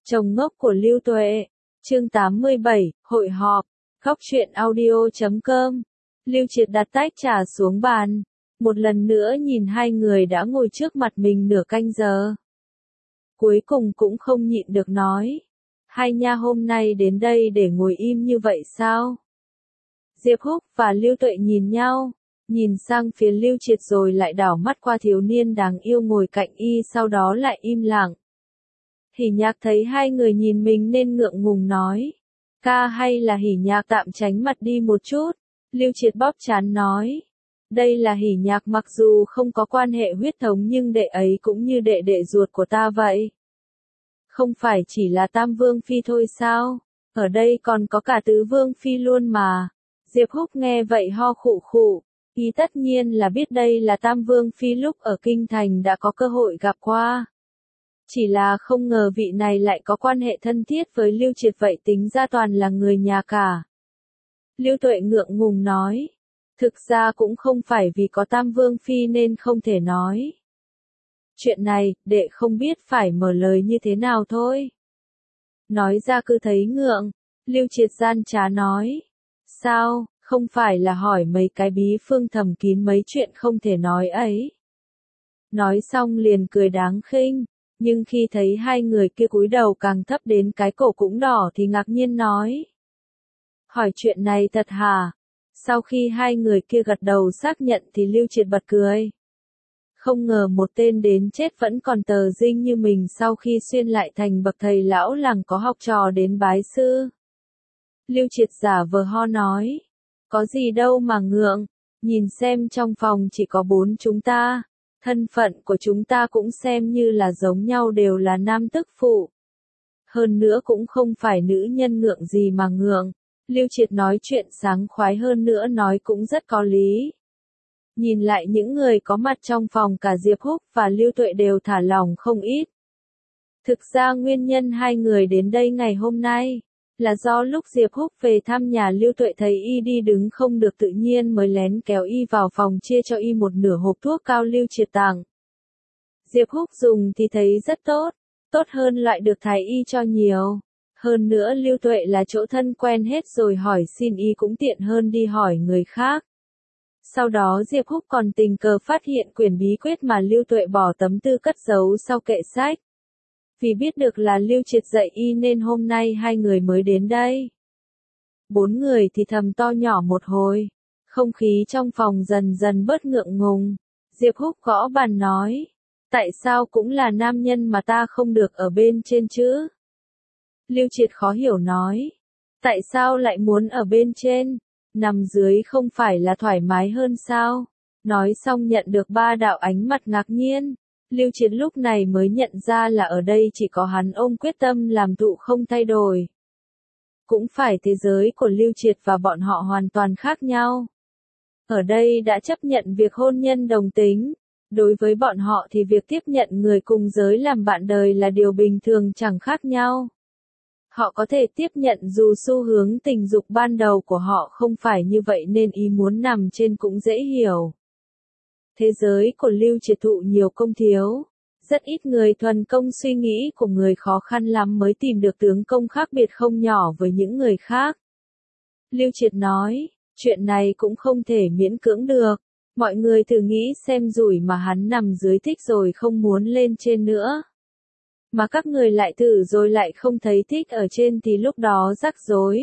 Chồng ngốc của Lưu Tuệ. Chương 87, hội họp. Góc truyện audio.com. Lưu Triệt đặt tách trà xuống bàn. Một lần nữa nhìn hai người đã ngồi trước mặt mình nửa canh giờ. Cuối cùng cũng không nhịn được nói. Hai nha hôm nay đến đây để ngồi im như vậy sao? Diệp Húc và Lưu Tuệ nhìn nhau. Nhìn sang phía Lưu Triệt rồi lại đảo mắt qua thiếu niên đáng yêu ngồi cạnh y, sau đó lại im lặng. Hỉ Nhạc thấy hai người nhìn mình nên ngượng ngùng nói. Ca hay là Hỉ Nhạc tạm tránh mặt đi một chút. Lưu Triệt bóp trán nói. Đây là Hỉ Nhạc, mặc dù không có quan hệ huyết thống nhưng đệ ấy cũng như đệ đệ ruột của ta vậy. Không phải chỉ là Tam Vương Phi thôi sao? Ở đây còn có cả Tứ Vương Phi luôn mà. Diệp Húc nghe vậy ho khụ khụ. Y tất nhiên là biết đây là Tam Vương Phi, lúc ở Kinh Thành đã có cơ hội gặp qua. Chỉ là không ngờ vị này lại có quan hệ thân thiết với Lưu Triệt, vậy tính ra toàn là người nhà cả. Lưu Tuệ ngượng ngùng nói. Thực ra cũng không phải vì có Tam Vương Phi nên không thể nói. Chuyện này, đệ không biết phải mở lời như thế nào thôi. Nói ra cứ thấy ngượng. Lưu Triệt gian trá nói. Sao, không phải là hỏi mấy cái bí phương thầm kín mấy chuyện không thể nói ấy. Nói xong liền cười đáng khinh. Nhưng khi thấy hai người kia cúi đầu càng thấp đến cái cổ cũng đỏ thì ngạc nhiên nói. Hỏi chuyện này thật hả? Sau khi hai người kia gật đầu xác nhận thì Lưu Triệt bật cười. Không ngờ một tên đến chết vẫn còn tờ dinh như mình sau khi xuyên lại thành bậc thầy lão làng có học trò đến bái sư. Lưu Triệt giả vờ ho nói. Có gì đâu mà ngượng, nhìn xem trong phòng chỉ có 4 chúng ta. Thân phận của chúng ta cũng xem như là giống nhau, đều là nam tức phụ. Hơn nữa cũng không phải nữ nhân, ngượng gì mà ngượng. Lưu Triệt nói chuyện sáng khoái, hơn nữa nói cũng rất có lý. Nhìn lại những người có mặt trong phòng, cả Diệp Húc và Lưu Tuệ đều thả lỏng không ít. Thực ra nguyên nhân hai người đến đây ngày hôm nay là do lúc Diệp Húc về thăm nhà Lưu Tuệ thấy y đi đứng không được tự nhiên mới lén kéo y vào phòng chia cho y một nửa hộp thuốc cao Lưu Triệt tặng. Diệp Húc dùng thì thấy rất tốt, tốt hơn lại được thái y cho nhiều. Hơn nữa Lưu Tuệ là chỗ thân quen hết rồi, hỏi xin y cũng tiện hơn đi hỏi người khác. Sau đó Diệp Húc còn tình cờ phát hiện quyển bí quyết mà Lưu Tuệ bỏ tấm thư cất giấu sau kệ sách. Vì biết được là Lưu Triệt dạy y nên hôm nay hai người mới đến đây. 4 người thì thầm to nhỏ một hồi. Không khí trong phòng dần dần bớt ngượng ngùng. Diệp Húc gõ bàn nói. Tại sao cũng là nam nhân mà ta không được ở bên trên chứ? Lưu Triệt khó hiểu nói. Tại sao lại muốn ở bên trên? Nằm dưới không phải là thoải mái hơn sao? Nói xong nhận được 3 đạo ánh mặt ngạc nhiên. Lưu Triệt lúc này mới nhận ra là ở đây chỉ có hắn ôm quyết tâm làm tụ không thay đổi. Cũng phải thế giới của Lưu Triệt và bọn họ hoàn toàn khác nhau. Ở đây đã chấp nhận việc hôn nhân đồng tính. Đối với bọn họ thì việc tiếp nhận người cùng giới làm bạn đời là điều bình thường, chẳng khác nhau. Họ có thể tiếp nhận dù xu hướng tình dục ban đầu của họ không phải như vậy nên ý muốn nằm trên cũng dễ hiểu. Thế giới của Lưu Triệt thụ nhiều công thiếu. Rất ít người thuần công, suy nghĩ của người khó khăn lắm mới tìm được tướng công khác biệt không nhỏ với những người khác. Lưu Triệt nói, chuyện này cũng không thể miễn cưỡng được. Mọi người thử nghĩ xem, rủi mà hắn nằm dưới thích rồi không muốn lên trên nữa. Mà các người lại thử rồi lại không thấy thích ở trên thì lúc đó rắc rối.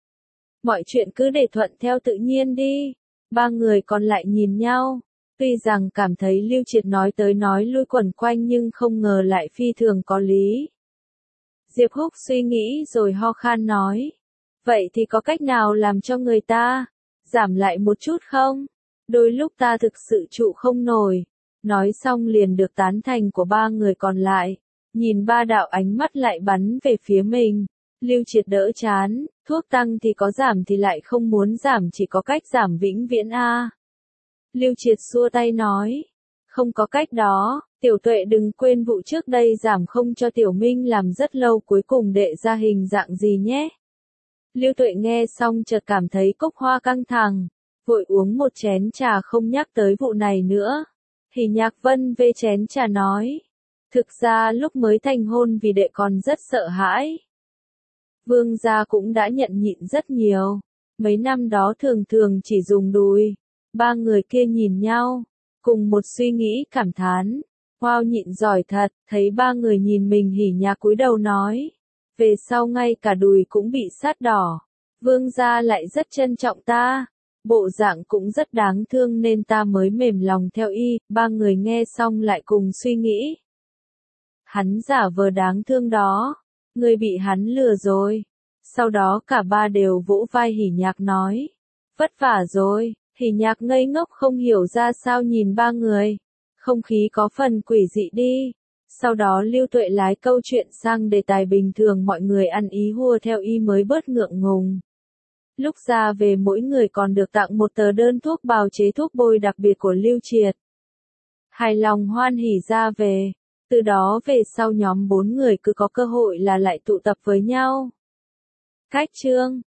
Mọi chuyện cứ để thuận theo tự nhiên đi. 3 người còn lại nhìn nhau. Tuy rằng cảm thấy Lưu Triệt nói tới nói lui quẩn quanh nhưng không ngờ lại phi thường có lý. Diệp Húc suy nghĩ rồi ho khan nói. Vậy thì có cách nào làm cho người ta giảm lại một chút không? Đôi lúc ta thực sự trụ không nổi. Nói xong liền được tán thành của 3 người còn lại. Nhìn 3 đạo ánh mắt lại bắn về phía mình. Lưu Triệt đỡ chán, thuốc tăng thì có giảm thì lại không muốn giảm, chỉ có cách giảm vĩnh viễn a. Lưu Triệt xua tay nói. Không có cách đó, Tiểu Tuệ đừng quên vụ trước đây giảm không cho Tiểu Minh làm rất lâu, cuối cùng đệ ra hình dạng gì nhé. Lưu Tuệ nghe xong chợt cảm thấy cốc hoa căng thẳng. Vội uống một chén trà không nhắc tới vụ này nữa. Hỉ Nhạc vân về chén trà nói. Thực ra lúc mới thành hôn vì đệ còn rất sợ hãi. Vương gia cũng đã nhận nhịn rất nhiều. Mấy năm đó thường thường chỉ dùng đùi. Ba người kia nhìn nhau, cùng một suy nghĩ cảm thán. Wow, nhịn giỏi thật, thấy ba người nhìn mình hỉ nhạc cúi đầu nói. Về sau ngay cả đùi cũng bị sát đỏ. Vương gia lại rất trân trọng ta. Bộ dạng cũng rất đáng thương nên ta mới mềm lòng theo y. Ba người nghe xong lại cùng suy nghĩ. Hắn giả vờ đáng thương đó. Người bị hắn lừa rồi. Sau đó cả ba đều vỗ vai hỉ nhạc nói. Vất vả rồi. Hỉ nhạc ngây ngốc không hiểu ra sao nhìn ba người. Không khí có phần quỷ dị đi. Sau đó Lưu Tuệ lái câu chuyện sang đề tài bình thường mọi người ăn ý hùa theo y mới bớt ngượng ngùng. Lúc ra về mỗi người còn được tặng một tờ đơn thuốc bào chế thuốc bôi đặc biệt của Lưu Triệt. Hài lòng hoan hỉ ra về. Từ đó về sau nhóm 4 người cứ có cơ hội là lại tụ tập với nhau. Cách chương